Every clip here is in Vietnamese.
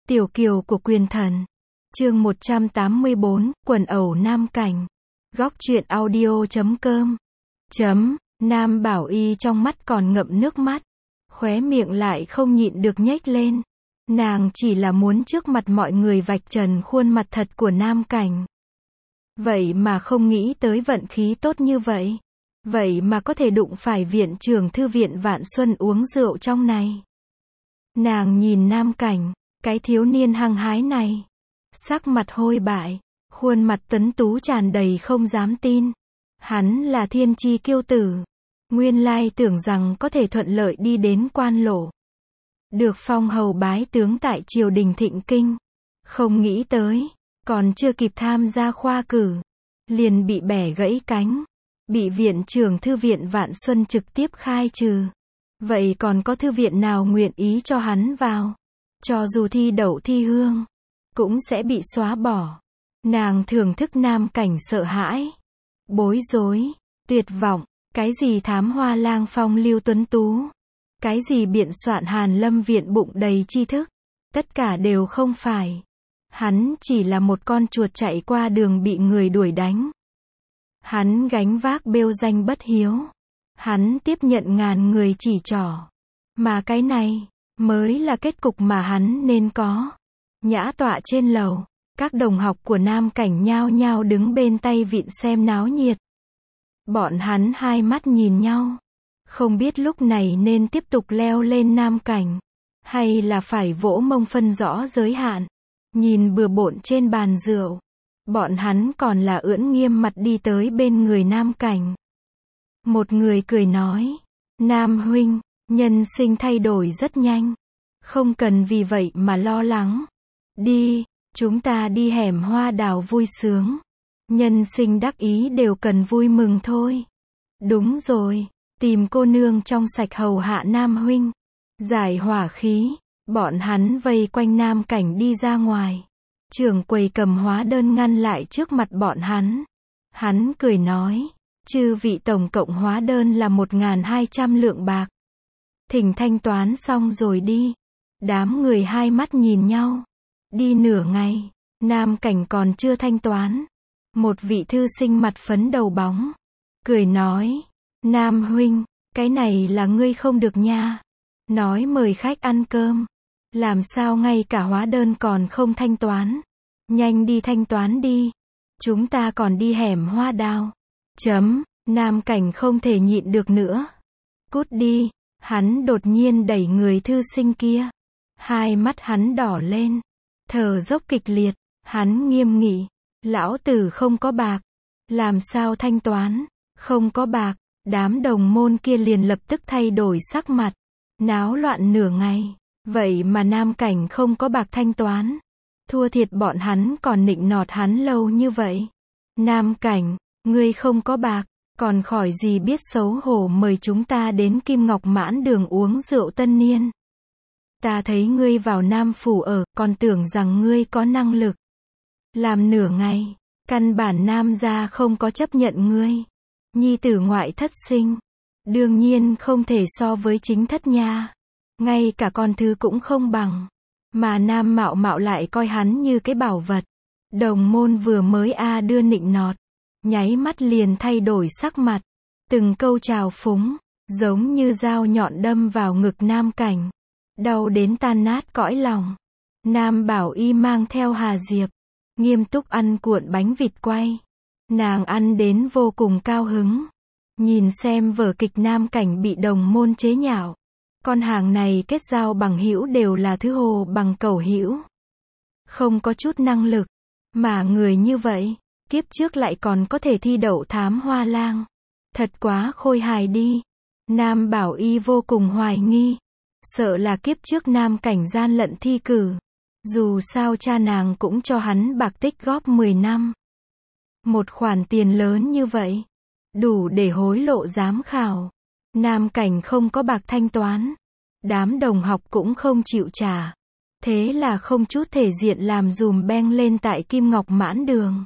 Tiểu kiều của quyền thần. Chương 184, quần ẩu nam cảnh. Góc truyện audio.com. Nam Bảo Y trong mắt còn ngậm nước mắt, khóe miệng lại không nhịn được nhếch lên. Nàng chỉ là muốn trước mặt mọi người vạch trần khuôn mặt thật của nam cảnh. Vậy mà không nghĩ tới vận khí tốt như vậy. Vậy mà có thể đụng phải viện trưởng thư viện Vạn Xuân uống rượu trong này. Nàng nhìn nam cảnh, cái thiếu niên hăng hái này, sắc mặt hôi bại, khuôn mặt tuấn tú tràn đầy không dám tin. Hắn là thiên chi kiêu tử. Nguyên lai tưởng rằng có thể thuận lợi đi đến quan lộ, được phong hầu bái tướng tại triều đình Thịnh Kinh. Không nghĩ tới, còn chưa kịp tham gia khoa cử, liền bị bẻ gãy cánh, bị viện trưởng thư viện Vạn Xuân trực tiếp khai trừ. Vậy còn có thư viện nào nguyện ý cho hắn vào? Cho dù thi đậu thi hương, cũng sẽ bị xóa bỏ. Nàng thưởng thức nam cảnh sợ hãi, bối rối, tuyệt vọng. Cái gì thám hoa lang phong lưu tuấn tú, cái gì biện soạn Hàn Lâm viện bụng đầy tri thức, tất cả đều không phải. Hắn chỉ là một con chuột chạy qua đường bị người đuổi đánh. Hắn gánh vác bêu danh bất hiếu. Hắn tiếp nhận ngàn người chỉ trỏ. Mà cái này, mới là kết cục mà hắn nên có. Nhã tọa trên lầu, các đồng học của nam cảnh nhao nhao đứng bên tay vịn xem náo nhiệt. Bọn hắn hai mắt nhìn nhau, không biết lúc này nên tiếp tục leo lên nam cảnh, hay là phải vỗ mông phân rõ giới hạn. Nhìn bừa bộn trên bàn rượu, bọn hắn còn là ưỡn nghiêm mặt đi tới bên người nam cảnh. Một người cười nói, Nam huynh, nhân sinh thay đổi rất nhanh, không cần vì vậy mà lo lắng. Đi, chúng ta đi hẻm hoa đào vui sướng. Nhân sinh đắc ý đều cần vui mừng thôi. Đúng rồi, tìm cô nương trong sạch hầu hạ nam huynh. Giải hỏa khí, bọn hắn vây quanh nam cảnh đi ra ngoài. Trưởng quầy cầm hóa đơn ngăn lại trước mặt bọn hắn. Hắn cười nói, chư vị tổng cộng hóa đơn là 1.200 lượng bạc. Thỉnh thanh toán xong rồi đi. Đám người hai mắt nhìn nhau. Đi nửa ngày, nam cảnh còn chưa thanh toán. Một vị thư sinh mặt phấn đầu bóng, cười nói, Nam huynh, cái này là ngươi không được nha. Nói mời khách ăn cơm, làm sao ngay cả hóa đơn còn không thanh toán. Nhanh đi thanh toán đi, chúng ta còn đi hẻm hoa đào. Nam cảnh không thể nhịn được nữa. Cút đi, hắn đột nhiên đẩy người thư sinh kia. Hai mắt hắn đỏ lên, thở dốc kịch liệt, hắn nghiêm nghị. Lão tử không có bạc. Làm sao thanh toán? Không có bạc. Đám đồng môn kia liền lập tức thay đổi sắc mặt. Náo loạn nửa ngày. Vậy mà nam cảnh không có bạc thanh toán. Thua thiệt bọn hắn còn nịnh nọt hắn lâu như vậy. Nam cảnh, ngươi không có bạc, còn khỏi gì biết xấu hổ mời chúng ta đến Kim Ngọc Mãn Đường uống rượu tân niên. Ta thấy ngươi vào Nam Phủ ở, còn tưởng rằng ngươi có năng lực. Làm nửa ngày, căn bản nam gia không có chấp nhận ngươi. Nhi tử ngoại thất sinh, đương nhiên không thể so với chính thất nha. Ngay cả con thứ cũng không bằng. Mà nam mạo mạo lại coi hắn như cái bảo vật. Đồng môn vừa mới đưa nịnh nọt, nháy mắt liền thay đổi sắc mặt. Từng câu trào phúng, giống như dao nhọn đâm vào ngực nam cảnh. Đau đến tan nát cõi lòng. Nam Bảo Y mang theo Hà Diệp, nghiêm túc ăn cuộn bánh vịt quay. Nàng ăn đến vô cùng cao hứng. Nhìn xem vở kịch nam cảnh bị đồng môn chế nhạo. Con hàng này kết giao bằng hữu đều là thứ hồ bằng cẩu hữu. Không có chút năng lực. Mà người như vậy, kiếp trước lại còn có thể thi đậu thám hoa lang. Thật quá khôi hài đi. Nam Bảo Y vô cùng hoài nghi. Sợ là kiếp trước nam cảnh gian lận thi cử. Dù sao cha nàng cũng cho hắn bạc tích góp 10 năm. Một khoản tiền lớn như vậy, đủ để hối lộ giám khảo. Nam cảnh không có bạc thanh toán. Đám đồng học cũng không chịu trả. Thế là không chút thể diện làm dùm beng lên tại Kim Ngọc Mãn Đường.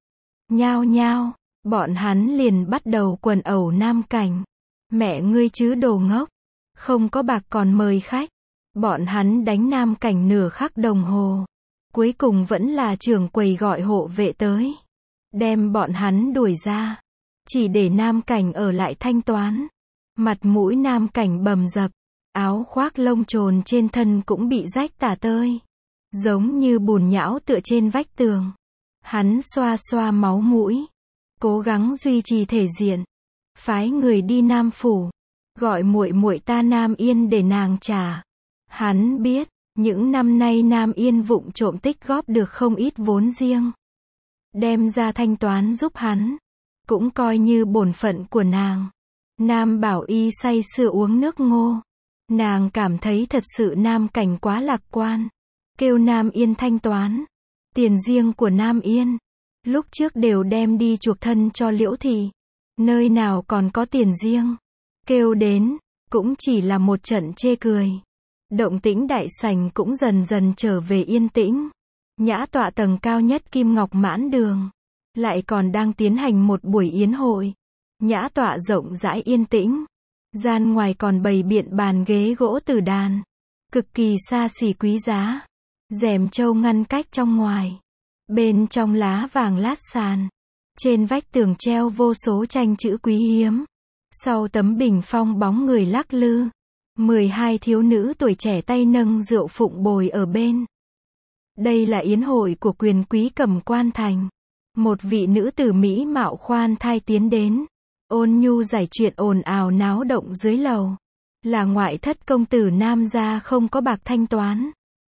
Nhao nhao, bọn hắn liền bắt đầu quần ẩu nam cảnh. Mẹ ngươi chứ đồ ngốc. Không có bạc còn mời khách. Bọn hắn đánh Nam Cảnh nửa khắc đồng hồ. Cuối cùng vẫn là trưởng quầy gọi hộ vệ tới. Đem bọn hắn đuổi ra. Chỉ để Nam Cảnh ở lại thanh toán. Mặt mũi Nam Cảnh bầm dập. Áo khoác lông trồn trên thân cũng bị rách tả tơi. Giống như bùn nhão tựa trên vách tường. Hắn xoa xoa máu mũi. Cố gắng duy trì thể diện. Phái người đi Nam Phủ. Gọi muội muội ta Nam Yên để nàng trả. Hắn biết, những năm nay Nam Yên vụng trộm tích góp được không ít vốn riêng. Đem ra thanh toán giúp hắn. Cũng coi như bổn phận của nàng. Nam Bảo Y say sưa uống nước ngô. Nàng cảm thấy thật sự Nam Cảnh quá lạc quan. Kêu Nam Yên thanh toán. Tiền riêng của Nam Yên. Lúc trước đều đem đi chuộc thân cho Liễu Thị. Nơi nào còn có tiền riêng. Kêu đến, cũng chỉ là một trận chê cười. Động tĩnh đại sảnh cũng dần dần trở về yên tĩnh. Nhã tọa tầng cao nhất Kim Ngọc Mãn Đường. Lại còn đang tiến hành một buổi yến hội. Nhã tọa rộng rãi yên tĩnh. Gian ngoài còn bày biện bàn ghế gỗ tử đàn. Cực kỳ xa xỉ quý giá. Rèm châu ngăn cách trong ngoài. Bên trong lá vàng lát sàn. Trên vách tường treo vô số tranh chữ quý hiếm. Sau tấm bình phong bóng người lắc lư. 12 thiếu nữ tuổi trẻ tay nâng rượu phụng bồi ở bên. Đây là yến hội của quyền quý Cẩm Quan Thành. Một vị nữ tử mỹ mạo khoan thai tiến đến. Ôn nhu giải chuyện ồn ào náo động dưới lầu. Là ngoại thất công tử Nam gia không có bạc thanh toán.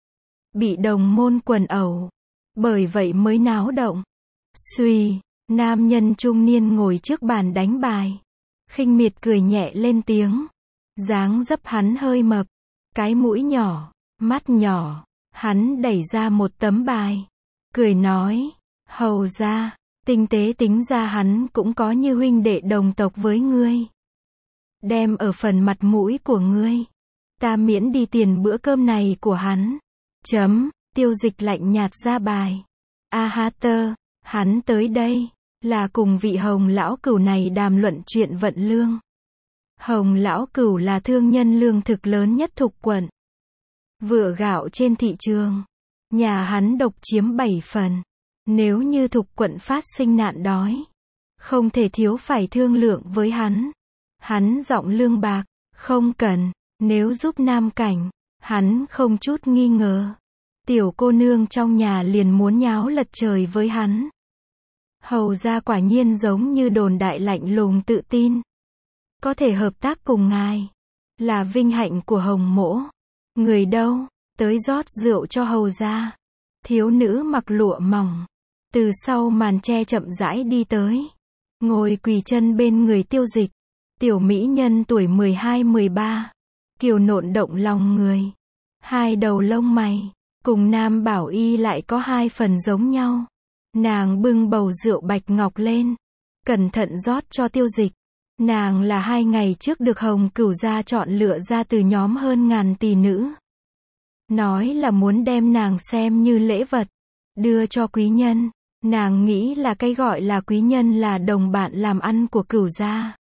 Bị đồng môn quần ẩu. Bởi vậy mới náo động. Xuy, nam nhân trung niên ngồi trước bàn đánh bài. Khinh miệt cười nhẹ lên tiếng. Dáng dấp hắn hơi mập. Cái mũi nhỏ, mắt nhỏ. Hắn đẩy ra một tấm bài. Cười nói, hầu ra, tinh tế tính ra hắn cũng có như huynh đệ đồng tộc với ngươi. Đem ở phần mặt mũi của ngươi. Ta miễn đi tiền bữa cơm này của hắn. Tiêu Dịch lạnh nhạt ra bài. A ha tơ, hắn tới đây, là cùng vị Hồng lão cửu này đàm luận chuyện vận lương. Hồng lão cửu là thương nhân lương thực lớn nhất Thục quận. Vựa gạo trên thị trường. Nhà hắn độc chiếm 7 phần. Nếu như Thục quận phát sinh nạn đói, không thể thiếu phải thương lượng với hắn. Hắn giọng lương bạc, không cần, nếu giúp Nam Cảnh, hắn không chút nghi ngờ. Tiểu cô nương trong nhà liền muốn nháo lật trời với hắn. Hầu ra quả nhiên giống như đồn đại lạnh lùng tự tin. Có thể hợp tác cùng ngài, là vinh hạnh của Hồng mỗ. Người đâu, tới rót rượu cho hầu ra. Thiếu nữ mặc lụa mỏng, từ sau màn tre chậm rãi đi tới. Ngồi quỳ chân bên người Tiêu Dịch. Tiểu mỹ nhân tuổi 12-13. Kiều nộn động lòng người. Hai đầu lông mày, cùng Nam Bảo Y lại có 2 phần giống nhau. Nàng bưng bầu rượu bạch ngọc lên. Cẩn thận rót cho Tiêu Dịch. Nàng là 2 ngày trước được Hồng Cửu gia chọn lựa ra từ nhóm hơn ngàn tỷ nữ. Nói là muốn đem nàng xem như lễ vật. Đưa cho quý nhân. Nàng nghĩ là cái gọi là quý nhân là đồng bạn làm ăn của Cửu gia.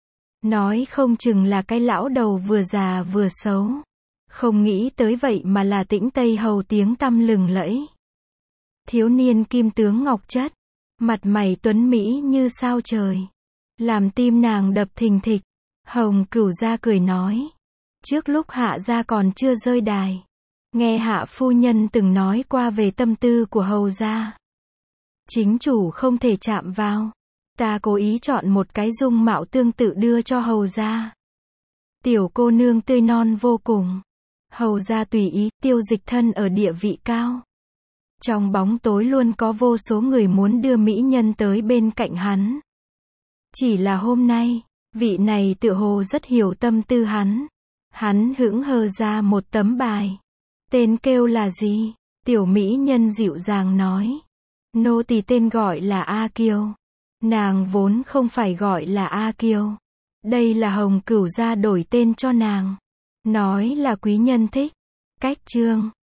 Nói không chừng là cái lão đầu vừa già vừa xấu. Không nghĩ tới vậy mà là Tĩnh Tây Hầu tiếng tăm lừng lẫy. Thiếu niên kim tướng ngọc chất. Mặt mày tuấn mỹ như sao trời. Làm tim nàng đập thình thịch. Hồng Cửu gia cười nói. Trước lúc hạ gia còn chưa rơi đài. Nghe hạ phu nhân từng nói qua về tâm tư của hầu gia. Chính chủ không thể chạm vào. Ta cố ý chọn một cái dung mạo tương tự đưa cho hầu gia. Tiểu cô nương tươi non vô cùng. Hầu gia tùy ý. Tiêu Dịch thân ở địa vị cao. Trong bóng tối luôn có vô số người muốn đưa mỹ nhân tới bên cạnh hắn. Chỉ là hôm nay, vị này tựa hồ rất hiểu tâm tư hắn. Hắn hững hờ ra một tấm bài. Tên kêu là gì? Tiểu mỹ nhân dịu dàng nói. Nô tỳ tên gọi là A Kiều. Nàng vốn không phải gọi là A Kiều. Đây là Hồng Cửu gia đổi tên cho nàng. Nói là quý nhân thích. Cách chương